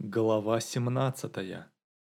Глава 17.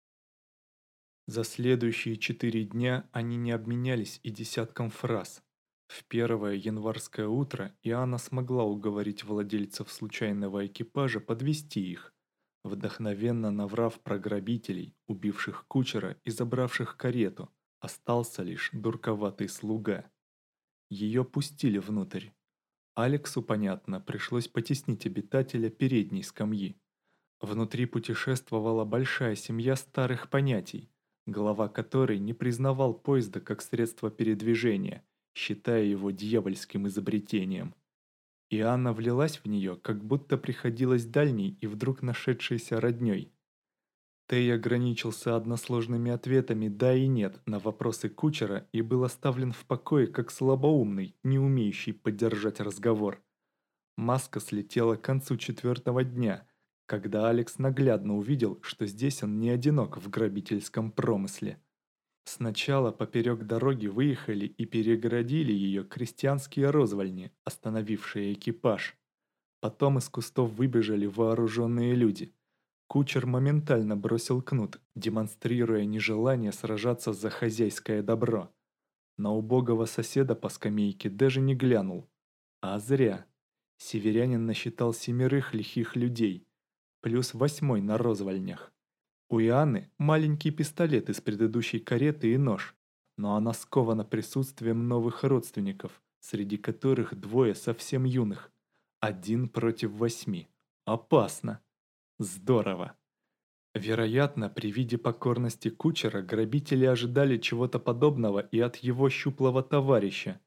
За следующие 4 дня они не обменялись и десятком фраз. В первое январское утро Иоанна смогла уговорить владельцев случайного экипажа подвести их, вдохновенно наврав про грабителей, убивших кучера и забравших карету. Остался лишь дурковатый слуга. Ее пустили внутрь. Алексу, понятно, пришлось потеснить обитателя передней скамьи. Внутри путешествовала большая семья старых понятий, глава которой не признавал поезда как средство передвижения, считая его дьявольским изобретением. И Анна влилась в нее, как будто приходилась дальней и вдруг нашедшейся родней. Тей ограничился односложными ответами «да» и «нет» на вопросы кучера и был оставлен в покое как слабоумный, не умеющий поддержать разговор. Маска слетела к концу 4-го дня, когда Алекс наглядно увидел, что здесь он не одинок в грабительском промысле. Сначала поперек дороги выехали и перегородили ее крестьянские розвальни, остановившие экипаж. Потом из кустов выбежали вооруженные люди. Кучер моментально бросил кнут, демонстрируя нежелание сражаться за хозяйское добро. На убогого соседа по скамейке даже не глянул. А зря. Северянин насчитал 7 лихих людей, плюс 8 на розвальнях. У Иоанны маленький пистолет из предыдущей кареты и нож, но она скована присутствием новых родственников, среди которых 2 совсем юных. 1 против 8. Опасно. Здорово. Вероятно, при виде покорности кучера грабители ожидали чего-то подобного и от его щуплого товарища.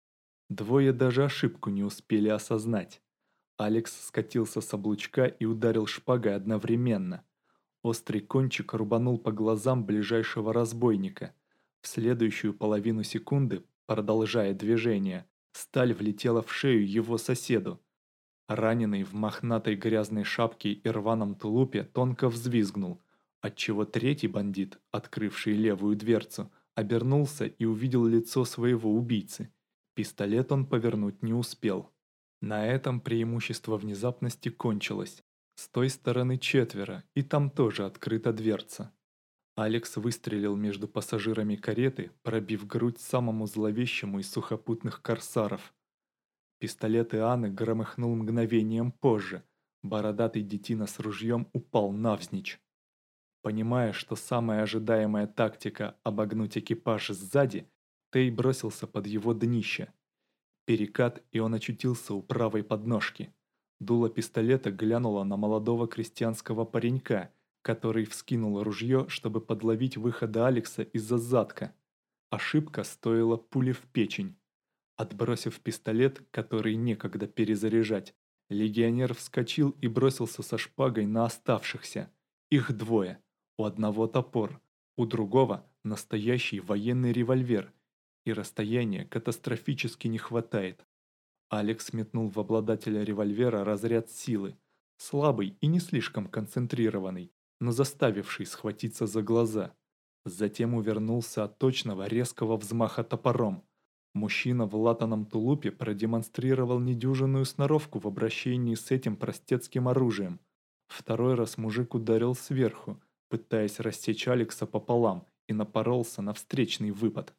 2 даже ошибку не успели осознать. Алекс скатился с облучка и ударил шпагой одновременно. Острый кончик рубанул по глазам ближайшего разбойника. В следующую половину секунды, продолжая движение, сталь влетела в шею его соседу. Раненый в мохнатой грязной шапке и рваном тулупе тонко взвизгнул, отчего третий бандит, открывший левую дверцу, обернулся и увидел лицо своего убийцы. Пистолет он повернуть не успел. На этом преимущество внезапности кончилось. С той стороны 4, и там тоже открыта дверца. Алекс выстрелил между пассажирами кареты, пробив грудь самому зловещему из сухопутных корсаров. Пистолет Иоанны громыхнул мгновением позже. Бородатый детина с ружьем упал навзничь. Понимая, что самая ожидаемая тактика обогнуть экипаж сзади, Тей бросился под его днище. Перекат, и он очутился у правой подножки. Дуло пистолета глянуло на молодого крестьянского паренька, который вскинул ружье, чтобы подловить выхода Алекса из-за задка. Ошибка стоила пули в печень. Отбросив пистолет, который некогда перезаряжать, легионер вскочил и бросился со шпагой на оставшихся. Их 2. У одного топор, у другого настоящий военный револьвер, и расстояния катастрофически не хватает. Алекс метнул в обладателя револьвера разряд силы, слабый и не слишком концентрированный, но заставивший схватиться за глаза. Затем увернулся от точного резкого взмаха топором. Мужчина в латаном тулупе продемонстрировал недюжинную сноровку в обращении с этим простецким оружием. Второй раз мужик ударил сверху, пытаясь рассечь Алекса пополам, и напоролся на встречный выпад.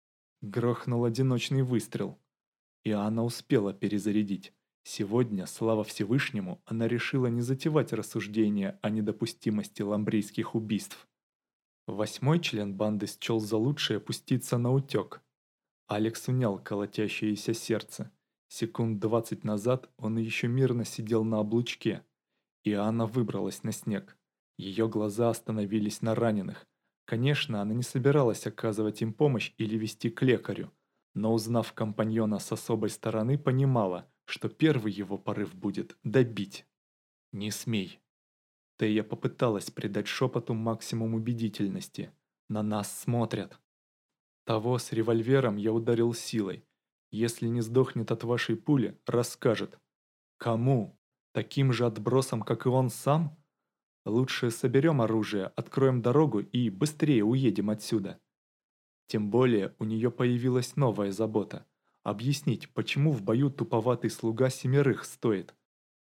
Грохнул одиночный выстрел. И она успела перезарядить. Сегодня, слава Всевышнему, она решила не затевать рассуждения о недопустимости ламбрийских убийств. 8 член банды счел за лучшее пуститься на утек. Алекс унял колотящееся сердце. Секунд 20 назад он еще мирно сидел на облучке. И Анна выбралась на снег. Ее глаза остановились на раненых. Конечно, она не собиралась оказывать им помощь или вести к лекарю, но узнав компаньона с особой стороны, понимала, что первый его порыв будет добить. «Не смей». Тея попыталась придать шепоту максимум убедительности. «На нас смотрят». Того с револьвером я ударил силой. Если не сдохнет от вашей пули, расскажет. Кому? Таким же отбросом, как и он сам? Лучше соберем оружие, откроем дорогу и быстрее уедем отсюда. Тем более у нее появилась новая забота. Объяснить, почему в бою туповатый слуга 7 стоит.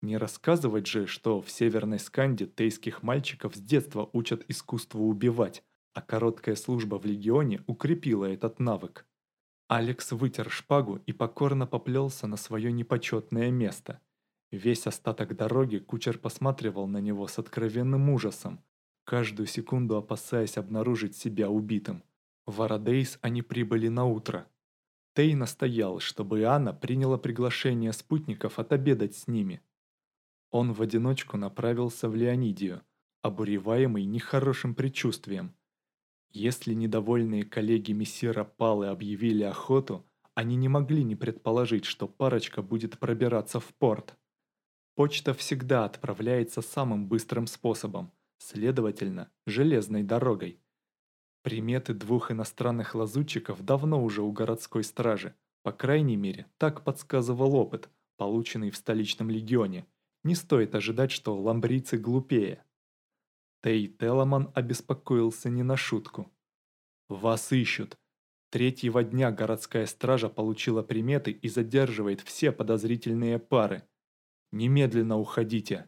Не рассказывать же, что в Северной Сканде тейских мальчиков с детства учат искусству убивать, а короткая служба в легионе укрепила этот навык. Алекс вытер шпагу и покорно поплелся на свое непочетное место. Весь остаток дороги кучер посматривал на него с откровенным ужасом, каждую секунду опасаясь обнаружить себя убитым. В Арадейс они прибыли на утро. Тей настоял, чтобы Иоанна приняла приглашение спутников отобедать с ними. Он в одиночку направился в Леонидию, обуреваемый нехорошим предчувствием. Если недовольные коллеги мессира Палы объявили охоту, они не могли не предположить, что парочка будет пробираться в порт. Почта всегда отправляется самым быстрым способом, следовательно, железной дорогой. Приметы двух иностранных лазутчиков давно уже у городской стражи, по крайней мере, так подсказывал опыт, полученный в столичном легионе. Не стоит ожидать, что ламбрийцы глупее. Тей Теламан обеспокоился не на шутку. «Вас ищут. Третьего дня городская стража получила приметы и задерживает все подозрительные пары. Немедленно уходите!»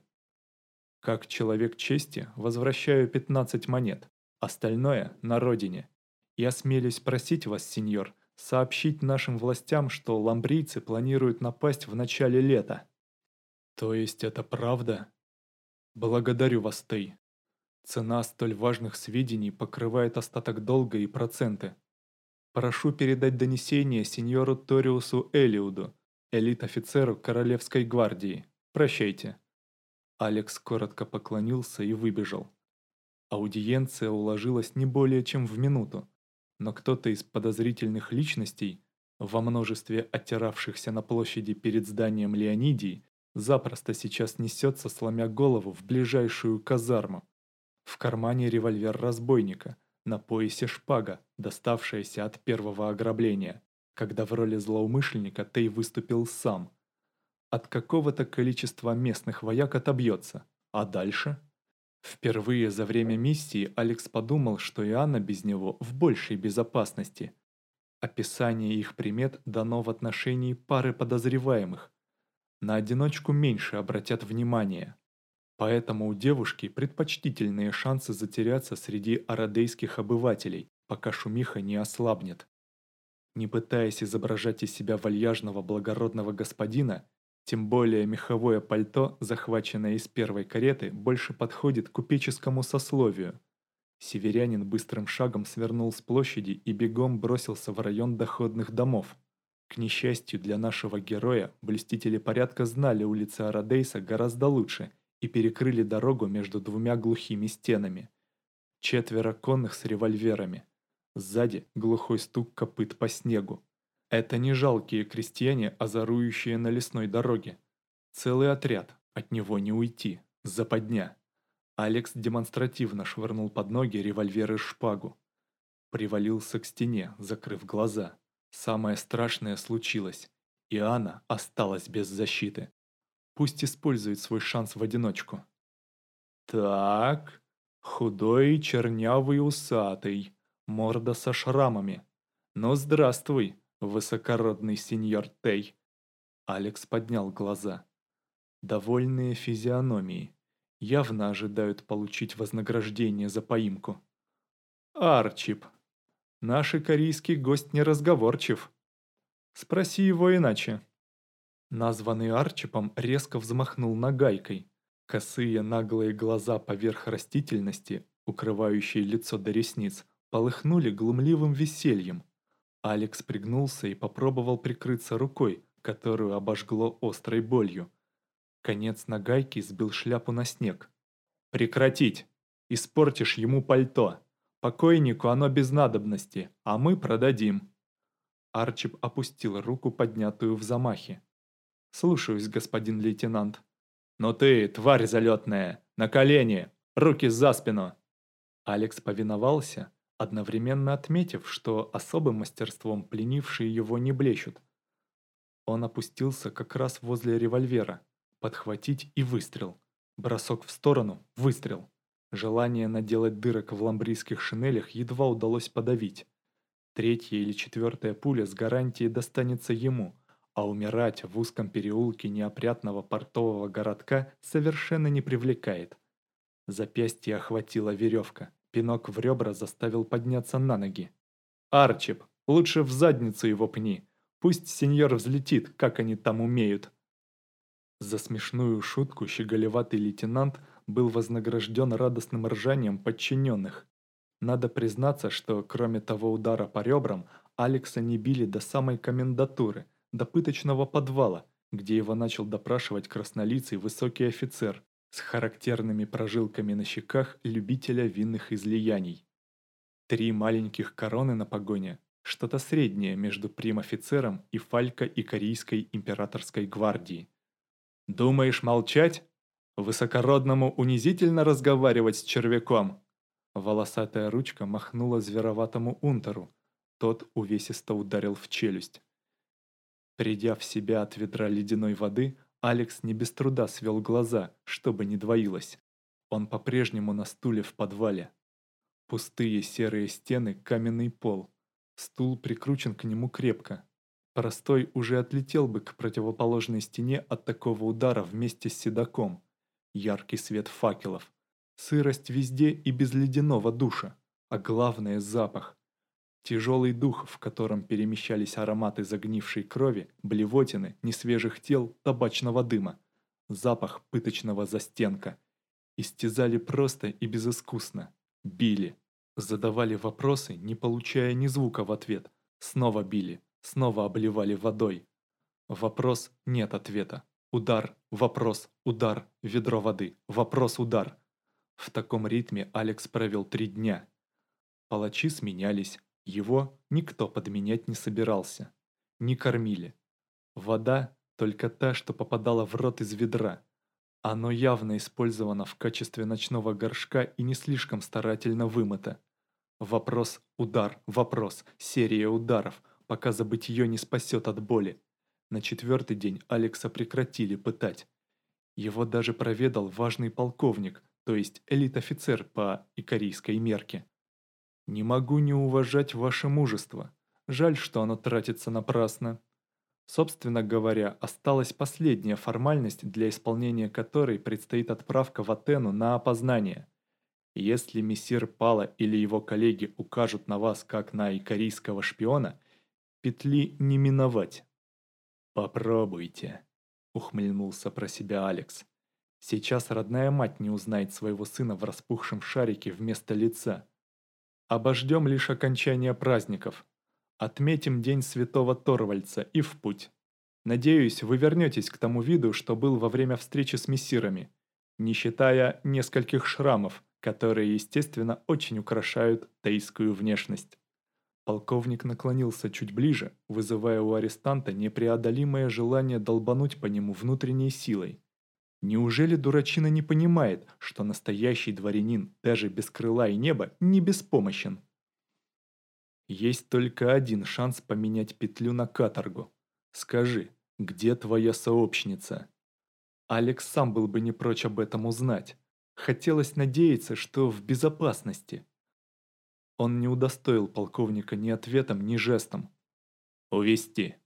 Как человек чести возвращаю 15 монет, остальное на родине. И осмелюсь просить вас, сеньор, сообщить нашим властям, что ламбрийцы планируют напасть в начале лета. То есть это правда? Благодарю вас, Тей. Цена столь важных сведений покрывает остаток долга и проценты. Прошу передать донесение сеньору Ториусу Элиуду, элит-офицеру Королевской гвардии. Прощайте. Алекс коротко поклонился и выбежал. Аудиенция уложилась не более чем в минуту, но кто-то из подозрительных личностей, во множестве оттиравшихся на площади перед зданием Леонидии, запросто сейчас несется, сломя голову, в ближайшую казарму. В кармане револьвер разбойника, на поясе шпага, доставшаяся от первого ограбления, когда в роли злоумышленника Тей выступил сам. От какого-то количества местных вояк отобьется, а дальше? Впервые за время миссии Алекс подумал, что Иоанна без него в большей безопасности. Описание их примет дано в отношении пары подозреваемых. На одиночку меньше обратят внимание. Поэтому у девушки предпочтительные шансы затеряться среди арадейских обывателей, пока шумиха не ослабнет. Не пытаясь изображать из себя вальяжного благородного господина, тем более меховое пальто, захваченное из первой кареты, больше подходит к купеческому сословию. Северянин быстрым шагом свернул с площади и бегом бросился в район доходных домов. К несчастью для нашего героя, блюстители порядка знали улицы Арадейса гораздо лучше и перекрыли дорогу между двумя глухими стенами. 4 конных с револьверами. Сзади глухой стук копыт по снегу. Это не жалкие крестьяне, озорующие на лесной дороге. Целый отряд, от него не уйти, западня. Алекс демонстративно швырнул под ноги револьвер и шпагу. Привалился к стене, закрыв глаза. Самое страшное случилось. Иоанна осталась без защиты. Пусть использует свой шанс в одиночку. Так, худой, чернявый, усатый, морда со шрамами. Ну здравствуй, высокородный сеньор Тей. Алекс поднял глаза. Довольные физиономии. Явно ожидают получить вознаграждение за поимку. Арчип. Наш корейский гость неразговорчив. Спроси его иначе. Названный Арчипом резко взмахнул нагайкой. Косые наглые глаза поверх растительности, укрывающие лицо до ресниц, полыхнули глумливым весельем. Алекс пригнулся и попробовал прикрыться рукой, которую обожгло острой болью. Конец нагайки сбил шляпу на снег. «Прекратить! Испортишь ему пальто! Покойнику оно без надобности, а мы продадим!» Арчип опустил руку, поднятую в замахе. «Слушаюсь, господин лейтенант». «Но ты, тварь залетная! На колени! Руки за спину!» Алекс повиновался, одновременно отметив, что особым мастерством пленившие его не блещут. Он опустился как раз возле револьвера. Подхватить и выстрел. Бросок в сторону, выстрел. Желание наделать дырок в ламбрийских шинелях едва удалось подавить. 3-я или 4-я пуля с гарантией достанется ему, а умирать в узком переулке неопрятного портового городка совершенно не привлекает. Запястье охватила веревка, пинок в ребра заставил подняться на ноги. «Арчип, лучше в задницу его пни, пусть сеньор взлетит, как они там умеют». За смешную шутку щеголеватый лейтенант был вознагражден радостным ржанием подчиненных. Надо признаться, что кроме того удара по ребрам, Алекса не били до самой комендатуры, до пыточного подвала, где его начал допрашивать краснолицый высокий офицер с характерными прожилками на щеках любителя винных излияний. 3 маленьких короны на погоне, что-то среднее между прим-офицером и фалько и корейской императорской гвардии. «Думаешь молчать? Высокородному унизительно разговаривать с червяком!» Волосатая ручка махнула звероватому унтеру. Тот увесисто ударил в челюсть. Придя в себя от ведра ледяной воды, Алекс не без труда свел глаза, чтобы не двоилось. Он по-прежнему на стуле в подвале. Пустые серые стены, каменный пол. Стул прикручен к нему крепко. Простой уже отлетел бы к противоположной стене от такого удара вместе с седаком. Яркий свет факелов. Сырость везде и без ледяного душа. А главное – запах. Тяжелый дух, в котором перемещались ароматы загнившей крови, блевотины, несвежих тел, табачного дыма. Запах пыточного застенка. Истязали просто и безыскусно. Били. Задавали вопросы, не получая ни звука в ответ. Снова били. Снова обливали водой. Вопрос – нет ответа. Удар, вопрос, удар, ведро воды, вопрос, удар. В таком ритме Алекс провел 3 дня. Палачи сменялись. Его никто подменять не собирался. Не кормили. Вода только та, что попадала в рот из ведра. Оно явно использовано в качестве ночного горшка и не слишком старательно вымыто. Вопрос, удар, вопрос, серия ударов, пока забытье не спасет от боли. На 4-й день Алекса прекратили пытать. Его даже проведал важный полковник, то есть элит-офицер по икорийской мерке. «Не могу не уважать ваше мужество. Жаль, что оно тратится напрасно». Собственно говоря, осталась последняя формальность, для исполнения которой предстоит отправка в Атену на опознание. Если мессир Пала или его коллеги укажут на вас как на икорийского шпиона, петли не миновать. «Попробуйте», — ухмыльнулся про себя Алекс. «Сейчас родная мать не узнает своего сына в распухшем шарике вместо лица. Обождем лишь окончания праздников. Отметим День Святого Торвальдса и в путь. Надеюсь, вы вернетесь к тому виду, что был во время встречи с мессирами, не считая нескольких шрамов, которые, естественно, очень украшают тейскую внешность». Полковник наклонился чуть ближе, вызывая у арестанта непреодолимое желание долбануть по нему внутренней силой. Неужели дурачина не понимает, что настоящий дворянин, даже без крыла и неба, не беспомощен? Есть только один шанс поменять петлю на каторгу. Скажи, где твоя сообщница? Алекс сам был бы не прочь об этом узнать. Хотелось надеяться, что в безопасности. Он не удостоил полковника ни ответом, ни жестом. «Увести!»